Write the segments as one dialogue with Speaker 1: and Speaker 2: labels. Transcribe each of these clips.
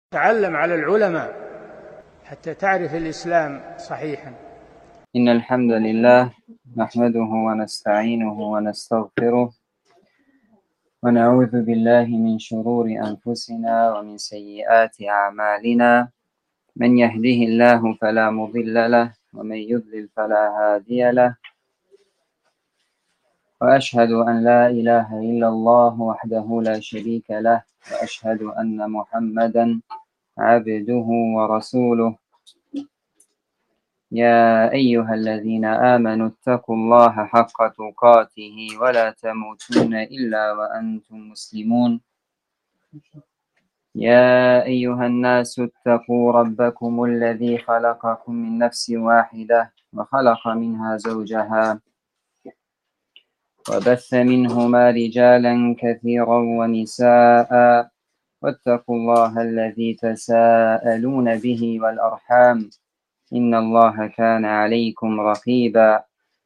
Speaker 1: تعلم على العلماء حتى تعرف الإسلام صحيحا.
Speaker 2: إن الحمد لله نحمده ونستعينه ونستغفره ونعوذ بالله من شرور أنفسنا ومن سيئات أعمالنا. من يهده الله فلا مضل له ومن يضلل فلا هادي له، وأشهد أن لا إله إلا الله وحده لا شريك له، وأشهد أن محمدا عبده ورسوله. يا أيها الذين آمنوا اتقوا الله حق تقاته ولا تموتن إلا وأنتم مسلمون. يا أيها الناس اتقوا ربكم الذي خلقكم من نفس واحدة وخلق منها زوجها وبث منهما رجالا كثيرا ونساء، واتقوا الله الذي تساءلون به والأرحام إن الله كان عليكم رقيبا.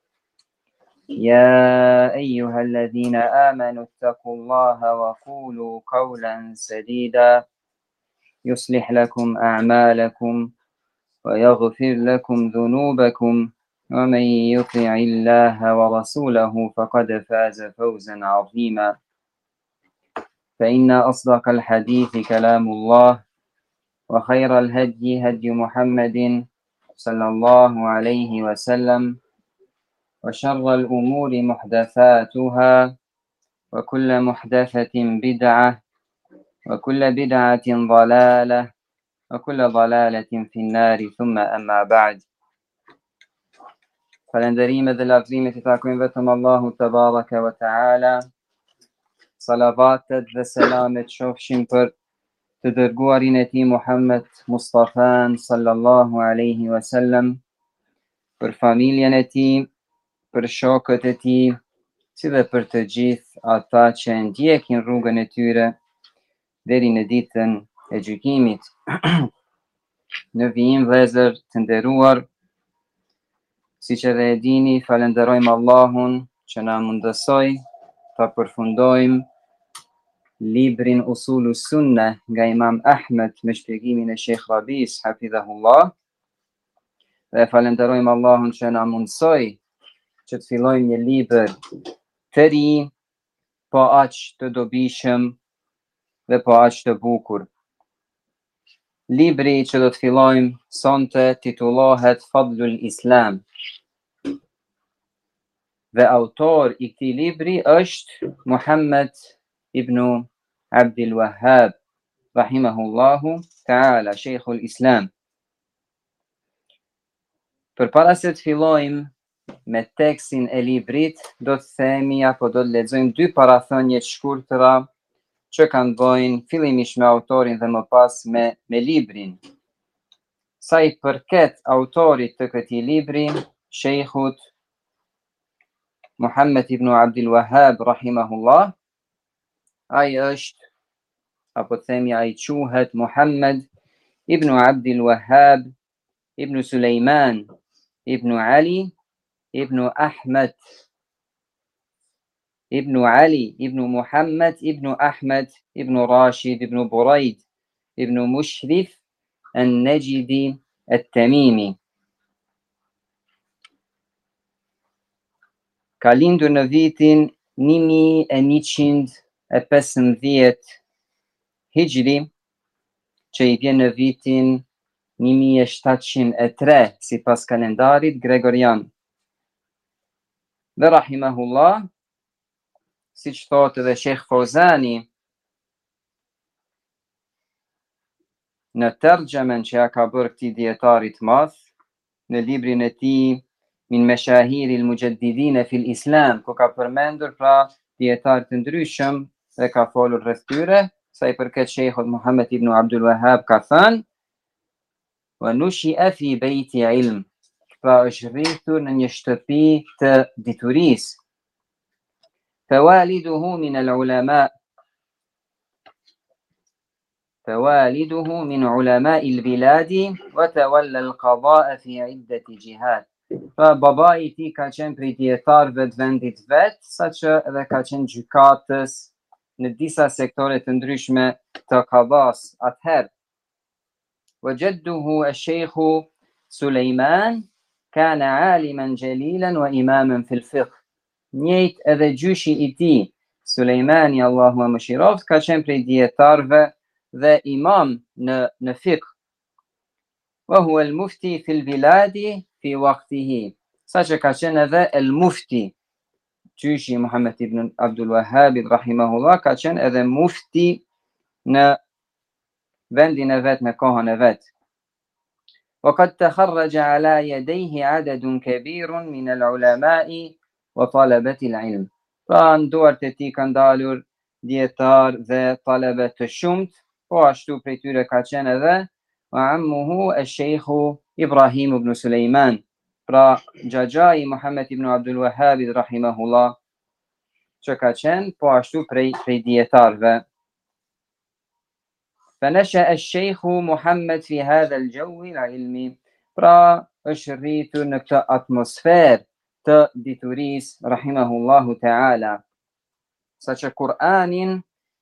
Speaker 2: يا أيها الذين آمنوا اتقوا الله وقولوا قولا سديدا يصلح لكم أعمالكم ويغفر لكم ذنوبكم، ومن يطع الله ورسوله فقد فاز فوزا عظيما. فإن أصدق الحديث كلام الله، وخير الهدي هدي محمد صلى الله عليه وسلم، وشر الأمور محدثاتها، وكل محدثة بدعة، وكل بدعة ضلالة، وكل ضلالة في النار. ثم أما بعد. فلندريم ذي العظيمة تاكوين بتم الله تبارك وتعالى صلوات ذا سلامة شوف شمبر تدرقواري نتي محمد مصطفى صلى الله عليه وسلم پر فاميليا نتي پر شوكتتي سيدا پر تجيث آتا چند يكين روغ نتورة داري نديتن اجوكيميت نوين وزر تندروار سيچه ديني فلندرايم اللهن چنا مندساي تا پرفندايم ليبرين أصول السنة غا إمام أحمد مشبقي من الشيخ ربيس حفظه الله. فلندرايم اللهن چنا مندساي چت فيلايم يليبر تري پاچ تدو بيشم و پاچ تبوكر ليبري چدت فيلايم سانت تيتولاهت فضل الإسلام و أوتار اكتي ليبري اشت محمد ابن عبد الوهاب رحمه الله تعالى شيخ الإسلام. Per paraset fillojmë me tekstin e librit, do të themi apo do të lexojmë dy parathënie të shkurtra që kanë bëjnë fillimisht me autorin dhe më pas me librin. Sa i përket autorit të këtij libri, Sheikhut Muhammed ibn Abdul Wahhab rahimahullah, ai është apo themi ai quhet Muhammed ibn Abdul Wahhab ibn Sulejman ibn Ali ibn Ahmed ibn Ali ibn Muhammad ibn Ahmed ibn Rashid ibn Buraid ibn Mushrif an-Najdi at-Tamimi. Ka lindur në vitin 1115 Hijri, që i vjen në vitin 1703 sipas kalendarit gregorian. Dhe rahimahullah, siç thotë edhe Sheikh Fauzani në tergjemen që ja ka bërë këtij dietarit madh në librin e tij Min Mashahiri al-Mujaddidin fi al-Islam, ku ka përmendur pra dietar të ndryshëm dhe ka folur rreth tyre. Sa i përket Sheikhut Muhammed ibn Abdul Wahhab ka thënë: "Wa nushi'a fi bayti ilm", pra është rritur në një shtëpi të diturisë. "Fawaliduhu min al-ulama", fawaliduhu min ulama al-biladi wa tawalla al-qada'a fi 'iddati jihad. Pra babai i tij ka qenë prej dietarëve të vendit vet, saqë edhe ka qenë gjykatës në disa sektore të ndryshme të kadas atëherë. وجده الشيخ سليمان كان عالما جليلا وإماما في الفقه. Njejt edhe gjyshi I tij, Sulejmani Allahu e mëshiroft, ka qenë prej dietarëve dhe imam në fiqh. وهو المفتي في البلاد في وقته. Saqë ka qenë edhe el mufti. Gjyshi Muhammed ibn Abdul Wahhab rahimahullah ka qenë edhe mufti në vendin e vet, në kohën e vet. وقد تخرج على يديه عدد كبير من العلماء وطلبة العلم. Pra në duart e tij kanë dalur dietar dhe talebe të shumt, po ashtu prej tyre ka qenë edhe وعمه الشيخ إبراهيم بن سليمان. Pra xhaxhai Muhammed ibn Abdul Wahhab rahimahullah që ka qenë po ashtu prej dietarëve. فنشأ الشيخ محمد في هذا الجو العلمي. Pra është rritur në këtë atmosferë të diturisë rahimahullahu ta'ala. Saqë Kur'anin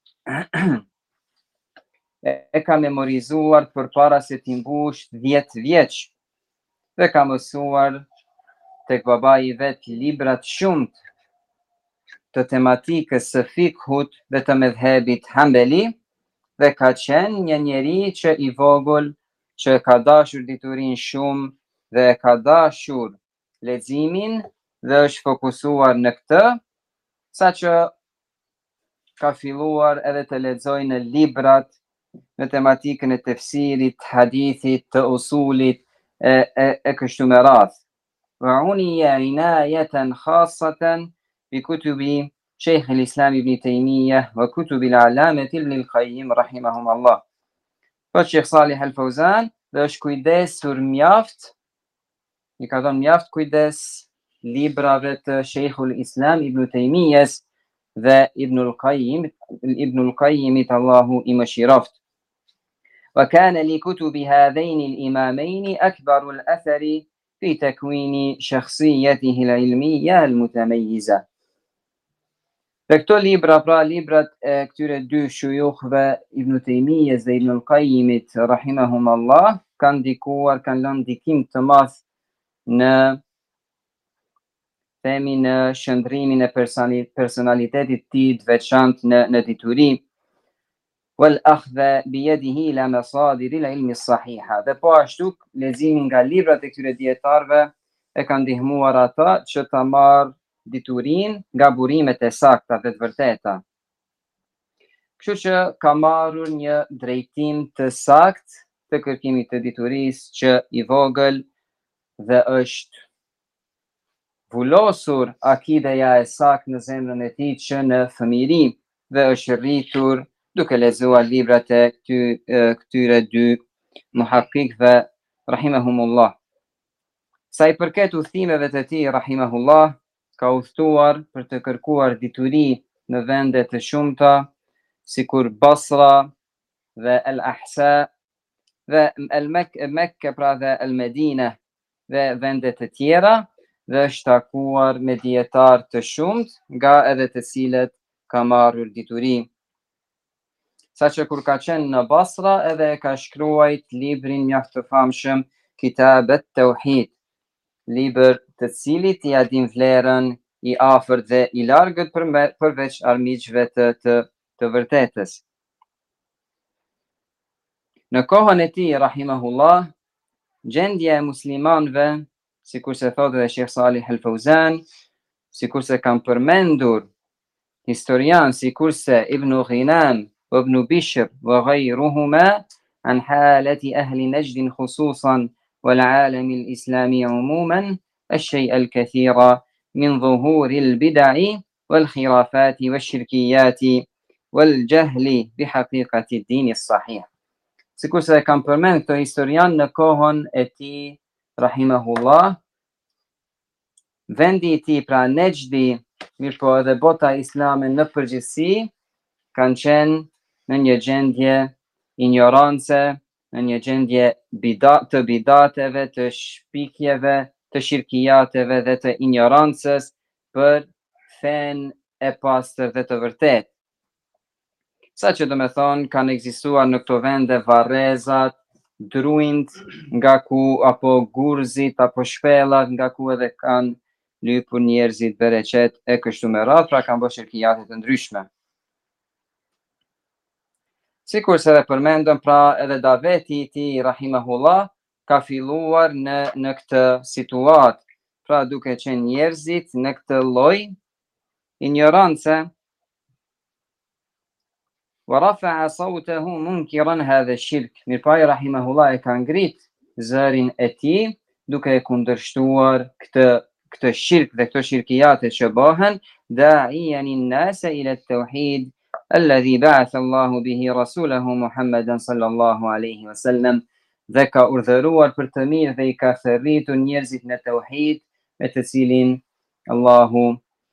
Speaker 2: e ka memorizuar përpara se t'i mbush 10 vjeç dhe ka mësuar tek babai I vet librat shumt të tematikës së fikhut dhe të medhhebit Hambeli dhe ka qenë një njeri që I vogël që ka dashur diturin shumë dhe ka dashur leximin dhe është fokusuar në këtë, saqë ka filluar edhe të lexojë në librat në tematikën e tefsirit, hadithit, të usulit e kështu me radhë. وعني عناية خاصة بكتب شيخ الإسلام ابن تيمية وكتب العلامة ابن القيم رحمهم الله. فالشيخ صالح الفوزان dhe është kujdesur mjaft, I ka dhënë mjaft kujdes librave të Sheikhul Islam Ibn Taymijes dhe Ibnul Qayyimit Allahu I mëshiroft. وكان لكتب هذين الإمامين أكبر الأثر في تكوين شخصيته العلمية المتميزة. Dhe këto libra, pra librat e këtyre dy shujukhve Ibn Taymijes dhe Ibnul Qayyimit rahimahumullah, kanë ndikuar, kanë lënë ndikim të madh në shëndrimin e personalitetit tij të veçantë në dituri. والأخذ بيده إلى مصادر العلم الصحيحة. Dhe po ashtu leximin nga librat e këtyre dietarëve e kanë ndihmuar ata që ta marrë diturin nga burimet e sakta dhe të vërteta. Kështu që ka marrur një drejtim të saktë të kërkimit të diturisë që I vogël dhe është vulosur akideja e saktë në zemrën e tij që në fëmijëri dhe është rritur duke lexuar librat e këtyre dy muhakkikëve rahimahumullah. Sa I përket udhëtimeve të tij rahimahullah, ka udhëtuar për të kërkuar dituri në vende të shumta, sikur Basra dhe El Ahsa dhe El Mekke, pra dhe El Medina dhe vende të tjera, dhe është takuar me dietar të shumt, nga edhe të cilët ka marrur dituri. Saqë kur ka qenë në Basra edhe ka shkruajt librin mjaft të famshëm Kitab at-Tauhid, libër të cilit I adin vlerën I afërt dhe I largët përveç armiqve të vërtetës. Në kohën e tij rahimahullah, gjendja e muslimanëve, sikur se thotë dhe Sheikh Salih al-Fawzan, sikur se kanë përmendur historian sikur se Ibn Ghinam وابن بشر وغيرهما عن حالة أهل نجد خصوصا والعالم الإسلامي عموما الشيء الكثير من ظهور البدع والخرافات والشركيات والجهل بحقيقة الدين الصحيح. Sikur se kam përmend këto historian në kohën e tij rahimahullah, vendi I tij pra Nejdi, mirëpo edhe bota islame në përgjithësi, kanë qenë në një gjendje ignorance, në një gjendje të bidateve, të shpikjeve, të shirkijateve dhe të ignorancës për fen e pastër dhe të vërtet. Sa që do me thonë, kanë ekzistuar në këto vende varrezat, druind, nga ku apo gurzit apo shpellat, nga ku edhe kanë lypur njerëzit bereqet e kështu me radhë, pra kanë bërë shirkijate të ndryshme. Sikur se dhe përmendëm, pra edhe daveti i tij rahimahullah ka filluar në këtë situatë, pra duke qenë njerëzit në këtë lloj ignorance. Wa rafa'a sawtahu munkiran hadha shirk. Mirpai rahimahullah e ka ngrit zërin e tij duke e kundërshtuar këtë shirk dhe këto shirkijate që bëhen, da'iyan an-nasa ila at-tauhid alladhi ba'atha Allahu bihi rasulahu Muhammadan sallallahu alaihi wasallam, dhe ka urdhëruar për të mirë dhe i ka thërritur njerëzit në tauhid, me të cilin Allahu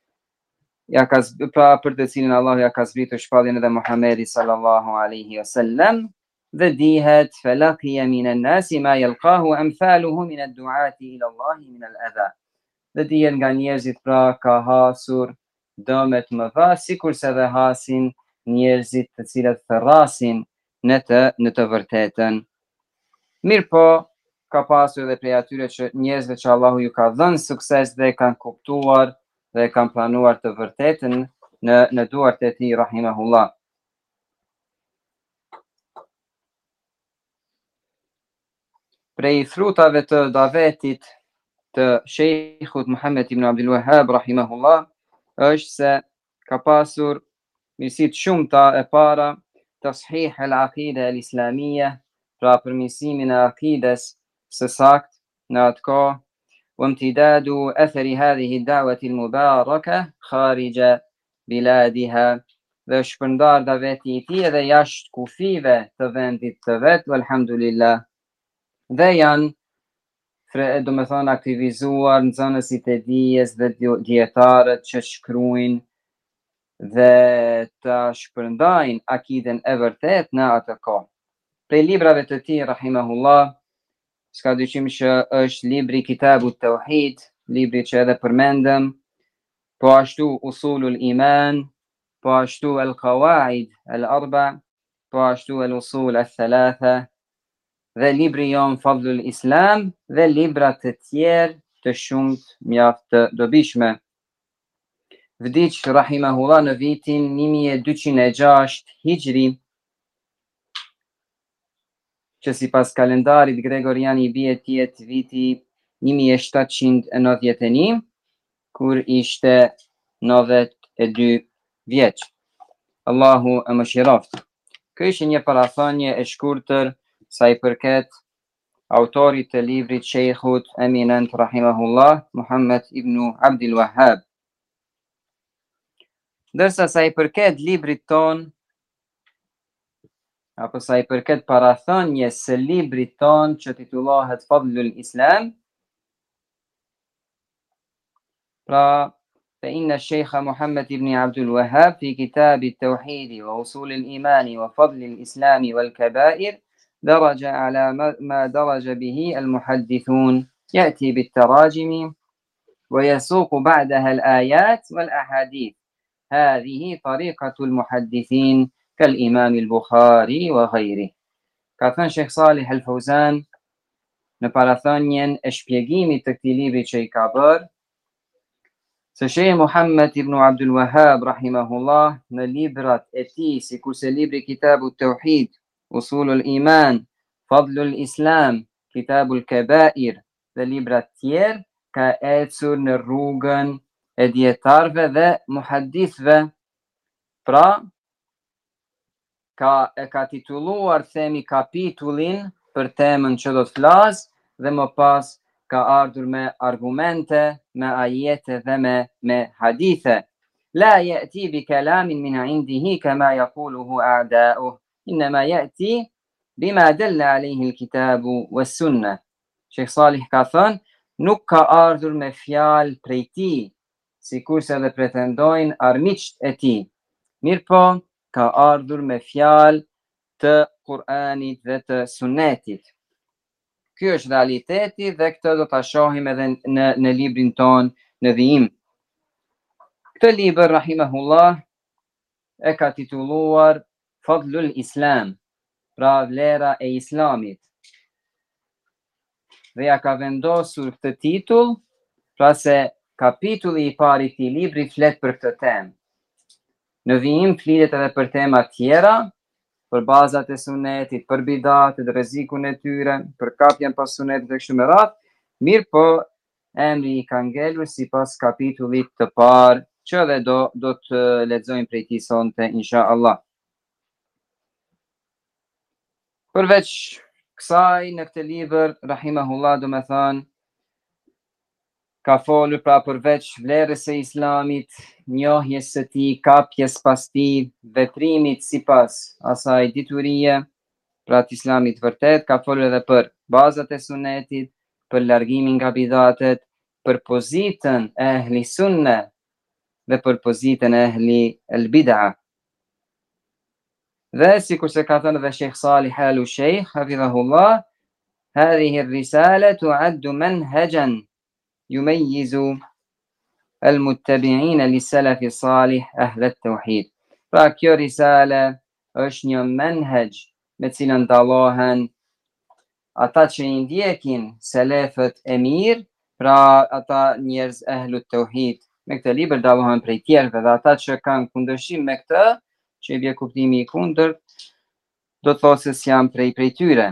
Speaker 2: për të cilin Allahu ja ka zbritur shpalljen edhe Muhamedi sallallahu alaihi wasallam, dhe dihet falaqiya min an-nasi ma yalqahu amthaluhu min ad-du'ati ila Allahi min al-adha. Dhe dihet nga njerëzit pra ka hasur dëmet më dha, sikurse dhe hasin njerëzit të cilët thërrasin në të vërtetën. Mirë po, ka pasur edhe prej atyre që njerëzve që Allahu ju ka dhënë sukses dhe kanë kuptuar dhe kanë planuar të vërtetën në duart e tij rahimahullah. Prej frutave të davetit të Sheikhut Muhammed ibn Abdul Wahhab rahimahullah është se ka pasur mirësi të shumta. E para, tashih al-aqida al-islamiyya, pra përmirësimin e akides së saktë në atë kohë, وامتداد أثر هذه الدعوة المباركة خارج بلادها, dhe shpërndar daveti i tij edhe jashtë kufive të vendit të vet, alhamdulillah, dhe janë do me thonë aktivizuar nxënësit e dijes dhe dietarët që shkruajnë dhe të shpërndajnë akiden e vërtet në atë kohë. Prej librave të tij rahimahullah, s'ka dyshim që është libri Kitabu Tauhid, libri që edhe përmendëm, po ashtu Usulul Iman, po ashtu Al-Qawaid Al-Arba, po ashtu Al-Usul Al-Thalatha, dhe libri jon Fadlul Islam, dhe libra të tjerë të shumt mjaft të dobishme. Vdiq rahimahullah në vitin 1206 Hijri, që si pas kalendarit gregorian i bie tjetë viti 1791, kur ishte 92 vjeç. Allahu e mëshiroft. Kjo ishte një parathënie e shkurtër sa i përket autorit të librit Sheikhut eminent rahimahullah Muhammed ibn Abdul Wahhab. Ndërsa sa i përket librit ton, apo sa i përket parathënies së librit ton që titullohet Fadlul Islam, pra فإن الشيخ محمد بن عبد الوهاب في كتاب التوحيد وأصول الإيمان وفضل الإسلام والكبائر درج على ما درج به المحدثون، يأتي بالتراجم ويسوق بعدها الآيات والأحاديث. هذه طريقة المحدثين كالإمام البخاري وغيره. Ka thënë Sheikh Salih Al-Fauzan në parathënien e shpjegimit të këtij libri që i ka bërë, se Sheikh Muhammed ibn Abdul Wahhab rahimahullah në librat e tij, sikurse libri Kitabu Tauhid, Usulul Iman, Fadlul Islam, Kitabul Kabair dhe librat tjerë, ka ecur në rrugën e dietarëve dhe muhaddithëve. Pra ka titulluar, themi, kapitullin për temën që do të flas, dhe më pas ka ardhur me argumente, me ajete dhe me hadithe. La ya'ti bi kalamin min 'indihi kama yaquluhu a'da'uh, inma ya'ti bima dalla alayhi al-kitabu was-sunnah. Sheikh Salih ka thënë, nuk ka ardhur me fjalë prej tij, sikurse edhe pretendojnë armiqt e tij. Mirpo ka ardhur me fjalë të Kur'anit dhe të Sunetit. Ky është realiteti dhe këtë do ta shohim edhe në librin ton në vijim. Këtë libër rahimahullah e ka titulluar Fadlul Islam, pra vlera e Islamit. dhe ja ka vendosur këtë titull, pra se kapitulli I parë I këtij libri flet për këtë temë. Në vijim flitet edhe për tema tjera, për bazat e sunetit, për bidatet, rrezikun e tyre, për kapjen pas sunetit e kështu me radhë, mirë po emri I ka ngelur sipas kapitullit të parë, që edhe do të lexojmë prej tij sonte inshallah. Përveç kësaj në këtë libër, rahimahullah, do me thënë, ka folur pra përveç vlerës së Islamit, njohjes së tij, kapjes pas tij, veprimit sipas asaj diturie, pra të Islamit vërtet, ka folur edhe për bazat e sunetit, për largimin nga bidatet, për pozitën e ehli sunne dhe për pozitën e ehli el bid'a. Dhe sikur se ka thënë edhe Sheikh Salih Al Sheikh, hafidhahullah, hadhihi ar-risala tu'addu manhajan يميز المتبعين للسلف الصالح أهل التوحيد. Pra kjo risale është një menhej me cilën dallohen ata që I ndjekin selefët e mirë, pra ata njerëz ehlut tauhid. Me këtë libër dallohen prej tjerëve dhe ata që kanë kundërshtim me këtë, që I bie kuptimi I kundërt, do të thotë se janë prej tyre.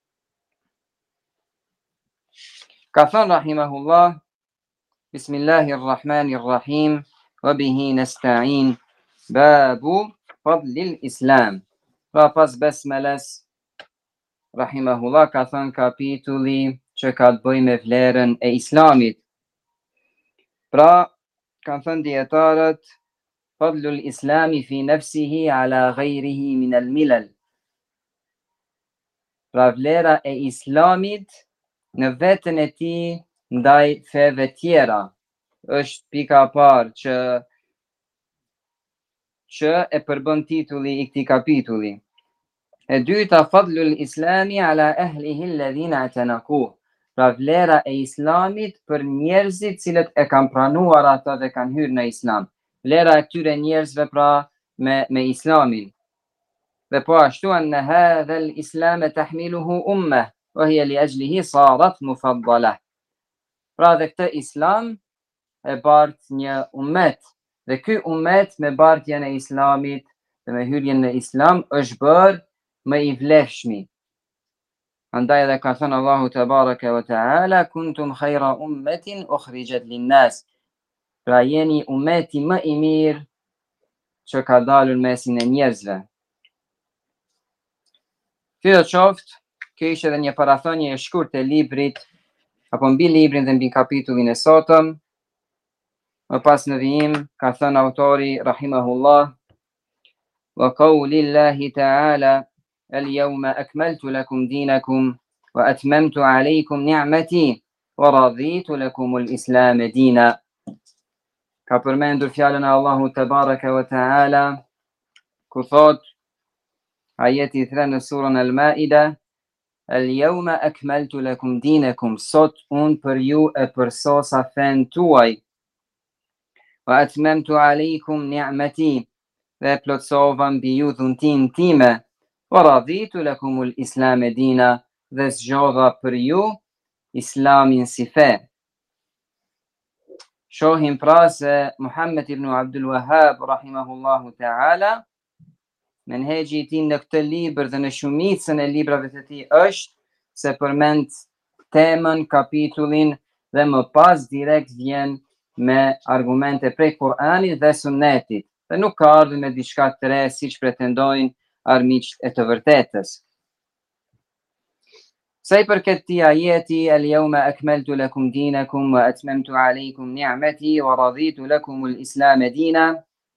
Speaker 2: Ka thënë rahimahullah, Bismillahirrahmanirrahim, wa bihi nasta'in, babu fadlil islam. Pra pas besmeles, rahimahullah, ka thënë kapitulli që ka të bëjë me vlerën e Islamit. Pra, kanë thënë dietarët, fadlul islami fi nafsihi ala ghayrihi min al-milal. Pra vlera e Islamit në vetën e tij ndaj feve tjera është pika e parë që e përbën titulli I këtij kapitulli. E dyta, fadlul islami ala ahlihi alladhina atanaku. Pra vlera e Islamit për njerëzit cilët e kanë pranuar ata dhe kanë hyrë në Islam. Vlera e këtyre njerëzve pra me Islamin. Dhe po ashtu anë hadha al-islam tahmiluhu ummah wa hiya li ajlihi sarat mufaddalah. Pra dhe këtë Islam e bart një ummet, dhe ky ummet me bartjen e Islamit dhe me hyrjen në Islam është bërë më I vlefshmi. Andaj edhe ka thënë Allahu tebaraka wa taala, kuntum khayra ummatin ukhrijat lin-nas. Pra jeni ummeti më I mirë që ka dalur mesin e njerëzve. Kjo qoftë, kjo ishte edhe një parathënie e shkurtë e librit, apo mbi librin dhe mbi kapitullin e sotëm. Më pas në vijim, ka thënë autori, rahimahullah, wa qawlillahi ta'ala, al-yawma akmaltu lakum dinakum, wa atmamtu alaykum ni'mati, wa raditu lakum al-islam dina. Ka përmendur fjalën e Allahu tebaraka wa ta'ala, ku thot, ajeti 3 në surën Al-Maida, al-yawma akmaltu lakum dinakum, sot unë për ju e përsosa fen tuaj, wa atmamtu alaykum ni'mati, dhe plotsova mbi ju dhuntin time, wa raditu lakum al-islam dina, dhe zgjodha për ju Islamin si fe. Shohim pra se Muhammed ibn Abdul Wahhab rahimahullahu ta'ala, menhexhi I tij në këtë libër dhe në shumicën e librave të tij është se përmend temën, kapitullin dhe më pas direkt vjen me argumente prej Kur'anit dhe Sunetit. Dhe nuk ka ardhur me diçka të re siç pretendojnë armiqt e të vërtetës. Sa I përket këtij ajeti, al-yawma akmaltu lakum dinakum wa atmamtu alaykum ni'mati wa raditu lakum al-islam dina.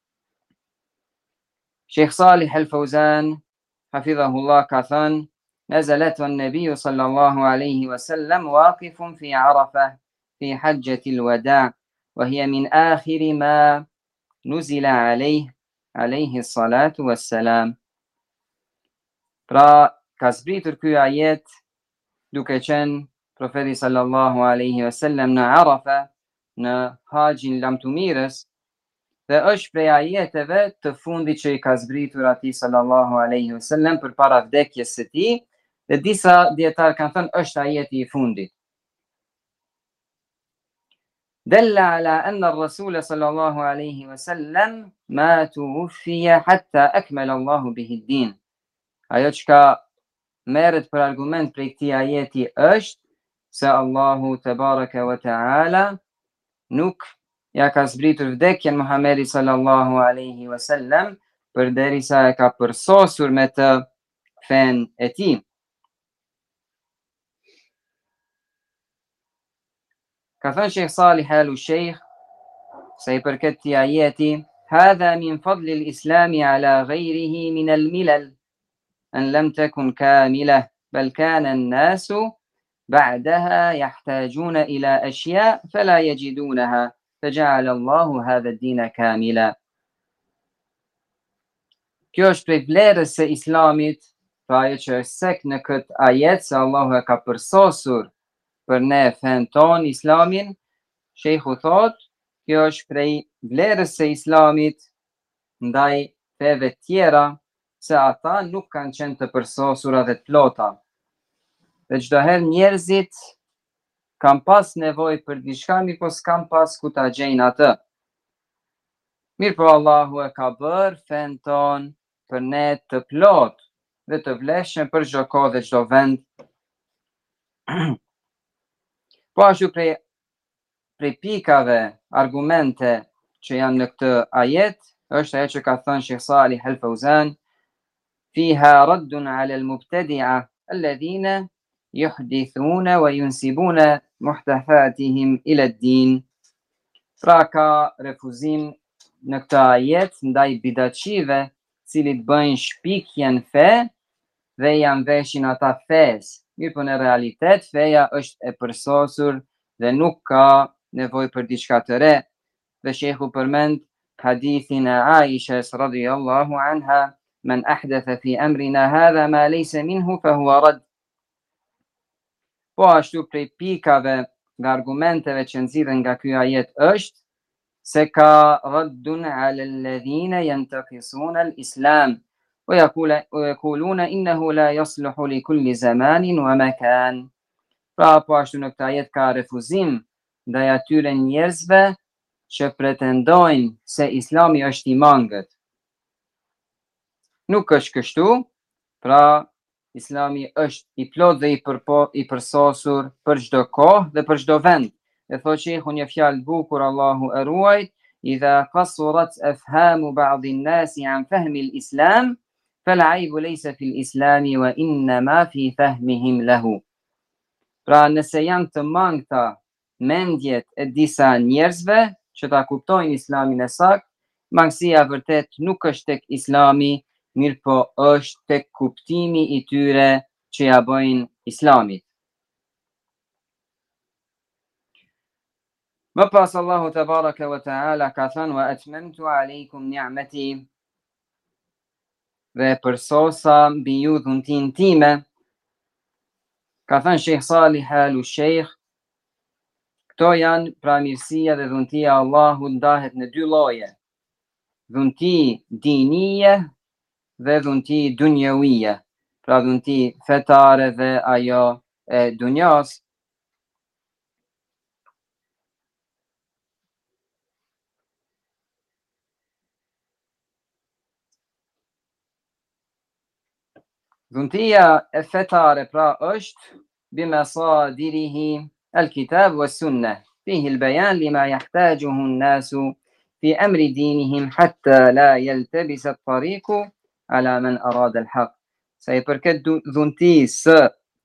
Speaker 2: Sheikh Salih Al-Fawzan, hafidhahullah, ka thënë, نزلت والنبي صلى الله عليه وسلم واقف في عرفة في حجة الوداع وهي من آخر ما نزل عليه الصلاة والسلام. Pra, ka zbritur ky ajet duke qenë profeti sallallahu alaihi wasallam në Arafa, në haxhin lamtumirës, dhe është prej ajeteve të fundit që I ka zbritur atij sallallahu alaihi wasallam përpara vdekjes së tij, dhe disa dietar kanë thënë është ajeti I fundit. دل على أن الرسول صلى الله عليه وسلم ما توفي حتى أكمل الله به الدين. Ajo çka merret për argument prej këtij ajeti është se Allahu te bareke ve teala nuk ja ka zbritur vdekjen Muhamedit sallallahu alaihi wasallam përderisa e ka përsosur me të fen e tij. Ka thënë Sheikh Salih al-Sheikh se i përket këtij ajeti, hadha min fadli al-islami ala ghayrihi min al-milal أن لم تكن كاملة بل كان الناس بعدها يحتاجون إلى أشياء فلا يجدونها فجعل الله هذا الدين كاملا. Kjo është prej vlerës së Islamit, pra ajo që është sek në këtë ajet se Allahu e ka përsosur për ne fen ton Islamin. Sheikhu thot, kjo është prej vlerës së Islamit ndaj feve tjera, se ata nuk kanë qenë të përsosura dhe të plota. Dhe çdo herë njerëzit kanë pas nevojë për diçka, mirë po s'kan pas ku ta gjejnë atë. Mirë po Allahu e ka bërë fen ton për ne të plot dhe të vlefshëm për çdo kohë dhe çdo vend. Po ashtu prej pikave, argumente që janë në këtë ajet, është ajo që ka thënë Sheikh Salih al-Fawzan, فيها رد على المبتدعة الذين يحدثون وينسبون محدثاتهم إلى الدين. Pra ka refuzim në këtë ajet ndaj bidatçive, cilit bëjnë shpikje në fe dhe janë veshin ata fes. Mirë po në realitet feja është e përsosur dhe nuk ka nevojë për diçka të re. Dhe shehu përmend hadithin e Aishës radhiyallahu anha, من أحدث في أمرنا هذا ما ليس منه فهو رد. Po ashtu prej pikave nga argumenteve që nxirren nga ky ajet është se ka raddun ala alladhina yantaqisuna al-islam wa yaquluna innahu la yasluhu li kulli zamanin wa makan. Pra po ashtu në këtë ajet ka refuzim ndaj atyre njerëzve që pretendojnë se Islami është i mangët. Nuk është kështu, pra Islami është i plot dhe i përsosur për çdo kohë dhe për çdo vend. E thotë shehu një fjalë bukur, Allahu e ruajt, idha qasurat afhamu ba'd an-nas an fahmi al-islam fal-'aybu laysa fi al-islami wa innama fi fahmihim lahu. Pra nëse janë të mangëta mendjet e disa njerëzve që ta kuptojnë Islamin e saktë, mangësia vërtet nuk është tek Islami, mirë po është tek kuptimi i tyre që ja bëjnë Islamit. Më pas Allahu te baraka wa taala ka thënë wa atmamtu alaykum ni'mati, dhe përsosa mbi ju dhuntin time. Ka thënë Sheikh Salih al-Sheikh, këto janë pra mirësia dhe dhuntia e Allahut ndahet në dy lloje. Dhunti dinije dhe dhunti dunjawije, pra dhunti fetare dhe ajo e dunjas. Dhuntia e fetare pra është bimasadirihi al-kitab wa sunnah, fihi al-bayan lima yahtajuhu an-nasu fi amri dinihim hatta la yaltabisa at-tariqu ala man arada al-haq. Sa i përket dhuntisë së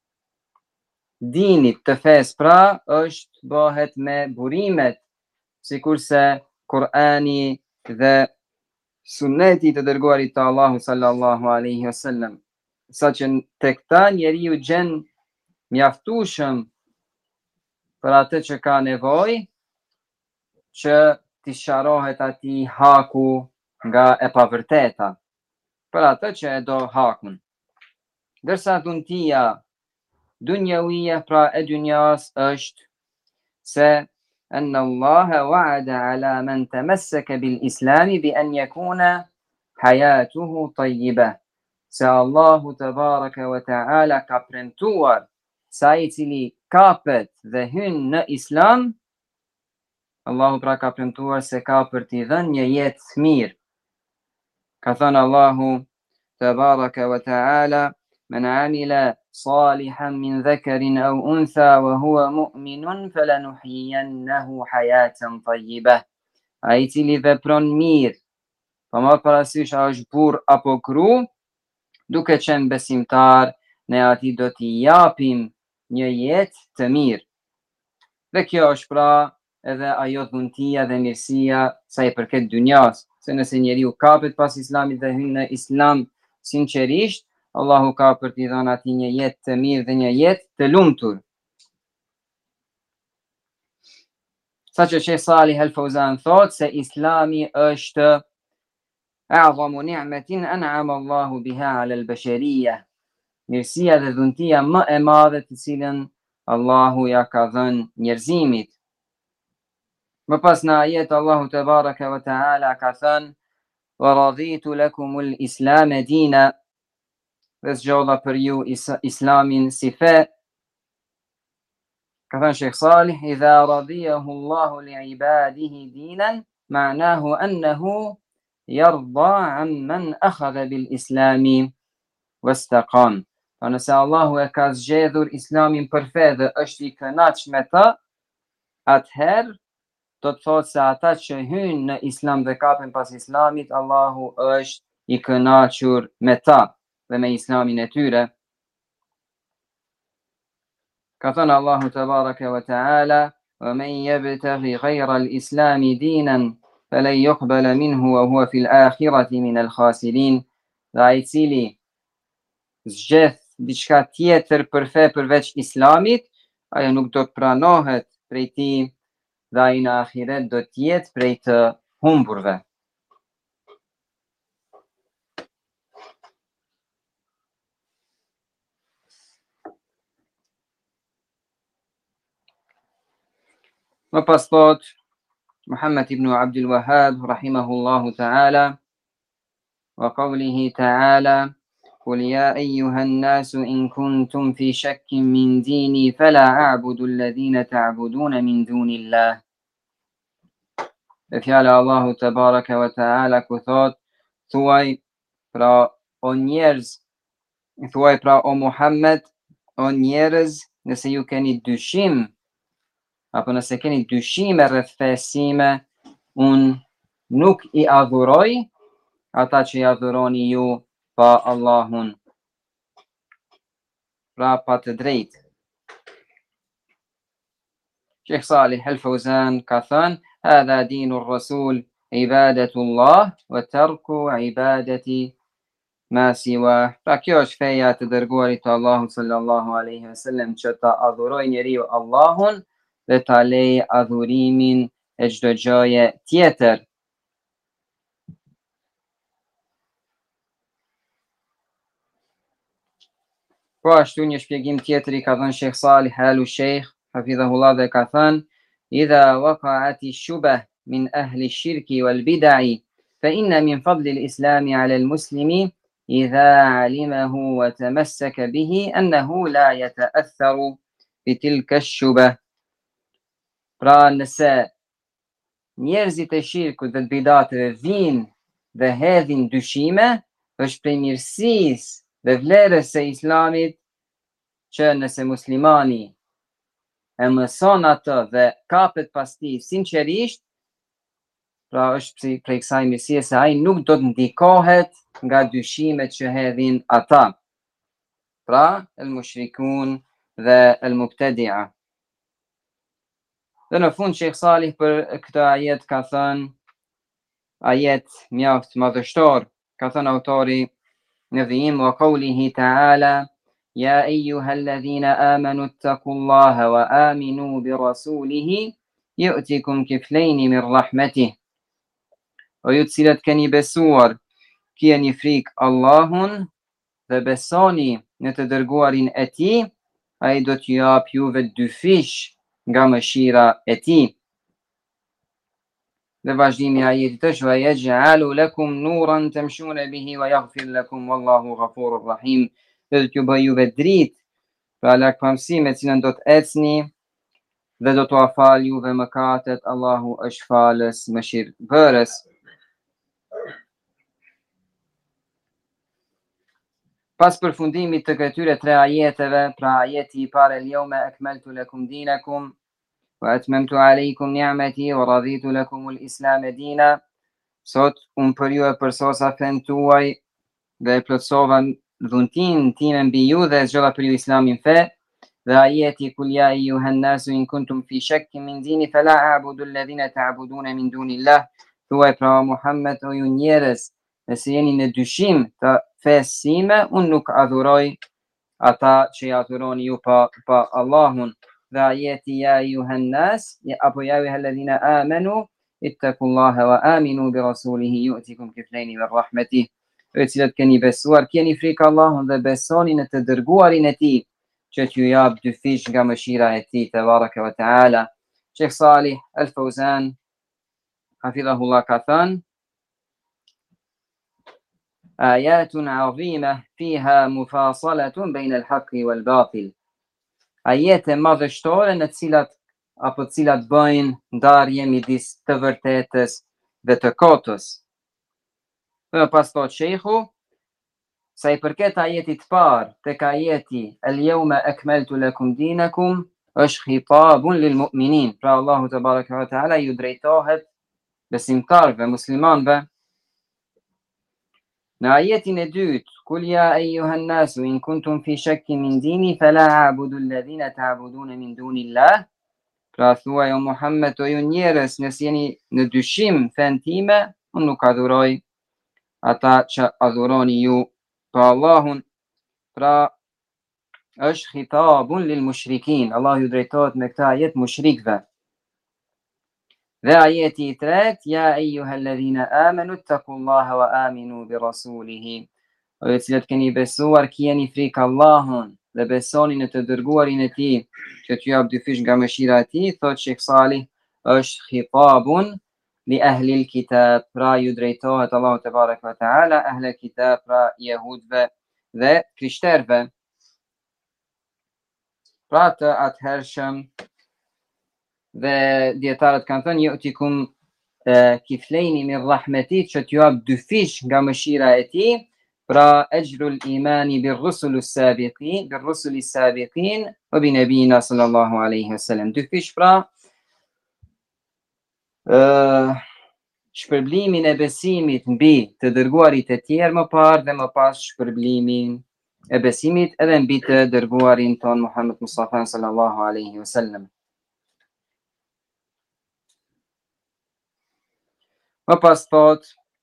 Speaker 2: dinit të fes, pra është bëhet me burimet, sikurse Kur'ani dhe Sunneti të dërguarit të Allahu sallallahu alaihi wasallam. Sa që tek ta njeriu gjen mjaftueshëm për atë që ka nevojë që t'i sqarohet atij haku nga e pavërteta, për atë që e do hakun. Dërsa dhuntia dunjawija, pra e dunjas, është se anna Allaha wa'ada ala man tamassaka bil islami bi an yakuna hayatuhu tayyibah. Se Allahu te baraka wa taala ka premtuar sa i cili kapet dhe hyn në Islam, Allahu pra ka premtuar se ka për t'i dhënë një jetë mirë. Ka thënë Allahu Tabaraka wa Ta'ala: "Men amila salihan min dhakarin aw untha wa huwa mu'minun falanuhyiyannahu hayatan tayyibah." Ai i cili vepron mirë, pa marrë parasysh a është burr apo gru, duke qenë besimtar, ne atij do t'i japim një jetë të mirë. Dhe kjo është pra edhe ajo dhuntia dhe mirësia sa i përket dynjas, se nëse njeriu kapet pas islamit dhe hyn në islam sinqerisht, Allahu ka për t'i dhënë atij një jetë të mirë dhe një jetë të lumtur. Saqë Sheikh Salih Al-Fawzan thot se islami është a'zamu ni'matin an'ama Allahu biha 'ala al-bashariyah. Mirësia dhe dhuntia më e madhe të cilën Allahu ja ka dhënë njerëzimit. Më pas në ajet Allahu Tabaraka wa Ta'ala ka thënë: "Wa raditu lakumul islam dina", dhe zgjodha për ju islamin si fe. Ka thënë Sheikh Salih: "Idha radiyahu Allahu li'ibadihi dinan, ma'nahu annahu yarda 'amman akhadha bil islami wastaqam." Nëse Allahu e ka zgjedhur islamin për fe dhe është i kënaqur me ta, atëherë do të thotë se ata që hynë në islam dhe kapen pas islamit, Allahu është i kënaqur me ta dhe me islamin e tyre. Ka thënë Allahu Tabaraka wa Ta'ala: "Wa man yabtaghi ghayra al-islami dinan falan yuqbala minhu wa huwa fil akhirati min al-khasirin." Dhe ai i cili zgjedh diçka tjetër për fe përveç islamit, ajo nuk do të pranohet prej tij dhe ai në ahiret do të jetë prej të humburve. Më pas thot Muhammad ibn Abdul Wahhab rahimahullahu ta'ala, wa qawlihi ta'ala: "Qul ya ayyuhan nasu in kuntum fi shakkin min dini fala a'budu alladhina ta'buduna min dunillah." Dhe fjala Allahu Tabaraka wa Ta'ala ku thot: "Thuaj pra o njerëz, thuaj pra o Muhammed, o njerëz, nëse ju keni dyshim apo nëse keni dyshime rreth fesime, unë nuk i adhuroj ata që i adhuroni ju pa Allahun, pra pa të drejtë." Sheikh Salih Al-Fawzan ka thënë: "Hadha dinur rasul, ibadatullah wa tarku ibadati ma siwa." Pra kjo është feja të dërguarit të Allahut sallallahu alaihi wasallam, që ta adhuroj njeriu Allahun dhe ta lej adhurimin e çdo gjëje tjetër. Po ashtu një shpjegim tjetër i ka dhënë Sheikh Salih Al-Sheikh hafidhahullah dhe ka thënë: "Idha waqa'ati shubah min ahli ash-shirki wal bid'i fa inna min fadli al-islam 'ala al-muslimi idha 'alimahu wa tamassaka bihi annahu la yata'atharu bi tilka ash-shubah." Pra nëse njerëzit e shirkut dhe të bidatëve vinë dhe hedhin dyshime, është prej mirësisë dhe vlerës së islamit që nëse muslimani e mëson atë dhe kapet pas tij sinqerisht, pra është prej kësaj mirësie se ai nuk do të ndikohet nga dyshimet që hedhin ata, pra el mushrikun dhe el mubtadi'a. Dhe në fund Sheikh Salih për këtë ajet ka thënë, ajet mjaft madhështor, ka thënë autori në vijim: "Wa qawlihi ta'ala: Ya ayyuhalladhina amanu ittaqullaha wa aminu bi rasulihi yu'tikum kiflayn min rahmatih." O ju të cilët keni besuar, keni frikë Allahun dhe besoni në të dërguarin e tij, ai do t'ju jap juve dy fish nga mëshira e tij. Dhe vazhdimi i ajetit është: "Wa yaj'alu lakum nuran tamshuna bihi wa yaghfir lakum wallahu ghafurur rahim." Dhe t'ju bëj juve dritë, pra lakpamësi me cilën do të ecni dhe do t'u afal juve mëkatet, Allahu është falës mëshirëbërës. Pas përfundimit të këtyre 3 ajeteve, pra ajeti I parë el-yawma akmaltu lakum dinakum wa atmamtu alaykum ni'mati wa raditu lakum al-islam dina, sot unë për ju e përsosa fen tuaj dhe e plotësova dhuntin time mbi ju dhe zgjodha për ju islamin fe. Dhe ajeti kul ya ayyuhan nasu in kuntum fi shakkin min dini fala a'budu alladhina ta'buduna min dunillah, thuaj pra Muhammed, o ju njerëz, nëse jeni në dyshim të fesë sime, unë nuk adhuroj ata që I adhuroni ju pa Allahun. Dhe ajeti ya ayyuhan nas apo ya ayyuhalladhina amanu ittaqullaha wa aminu bi rasulihi yu'tikum kiflayn min rahmatih, e cilët keni besuar, keni frikë Allahun dhe besoni në të dërguarin e tij, që t'ju jap 2 fish nga mëshira e tij te baraka wa taala. Sheikh Salih Al-Fawzan hafidhahullah ka thënë: ayatun azima fiha mufasalatun bayna al-haqqi wal-batil. Ajete madhështore në cilat bëjnë ndarje midis të vërtetës dhe të kotës. Dhe pas thot sheikhu, sa I përket ajetit parë tek ajeti el-yawma akmaltu lakum dinakum, është khitabun lil mu'minin, pra Allahu te baraka wa taala ju drejtohet besimtarve, muslimanve. Në ajetin e dytë, kul ya ayyuhan nasu in kuntum fi shakkin min dini fala a'budu alladhina ta'buduna min dunillah, pra thuaj o Muhammed, o ju njerëz, nëse jeni në dyshim fen time, unë nuk adhuroj ata që adhuroni ju pa Allahun, pra është khitabun lil mushrikin, Allah ju drejtohet me këta ajet mushrikve. Dhe ajeti I tretë, ja ayyuhalladhina amanu ittaqullaha wa aminu bi rasulihi, o ju cilët keni besuar, keni frikë Allahun dhe besoni në të dërguarin e tij, që t'ju jap 2 fish nga mëshira e tij. Thot Sheikh Salih, është khitabun li ahli al-kitab, pra ju drejtohet Allahu te baraka wa taala ahli al-kitab, pra jehudve dhe krishterve. Pra të atëhershëm dhe dietarët kanë thënë yu'tikum kiflejni min rahmetit, që t'ju jap 2 fish nga mëshira e tij, pra ajrul imani bir rusuli sabiqin wa bi nabiyina sallallahu alaihi wasallam. 2 fish pra shpërblimin e besimit mbi të dërguarit e tjerë më parë dhe më pas shpërblimin e besimit edhe mbi të dërguarin ton Muhammed Mustafa sallallahu alaihi wasallam. Më pas thot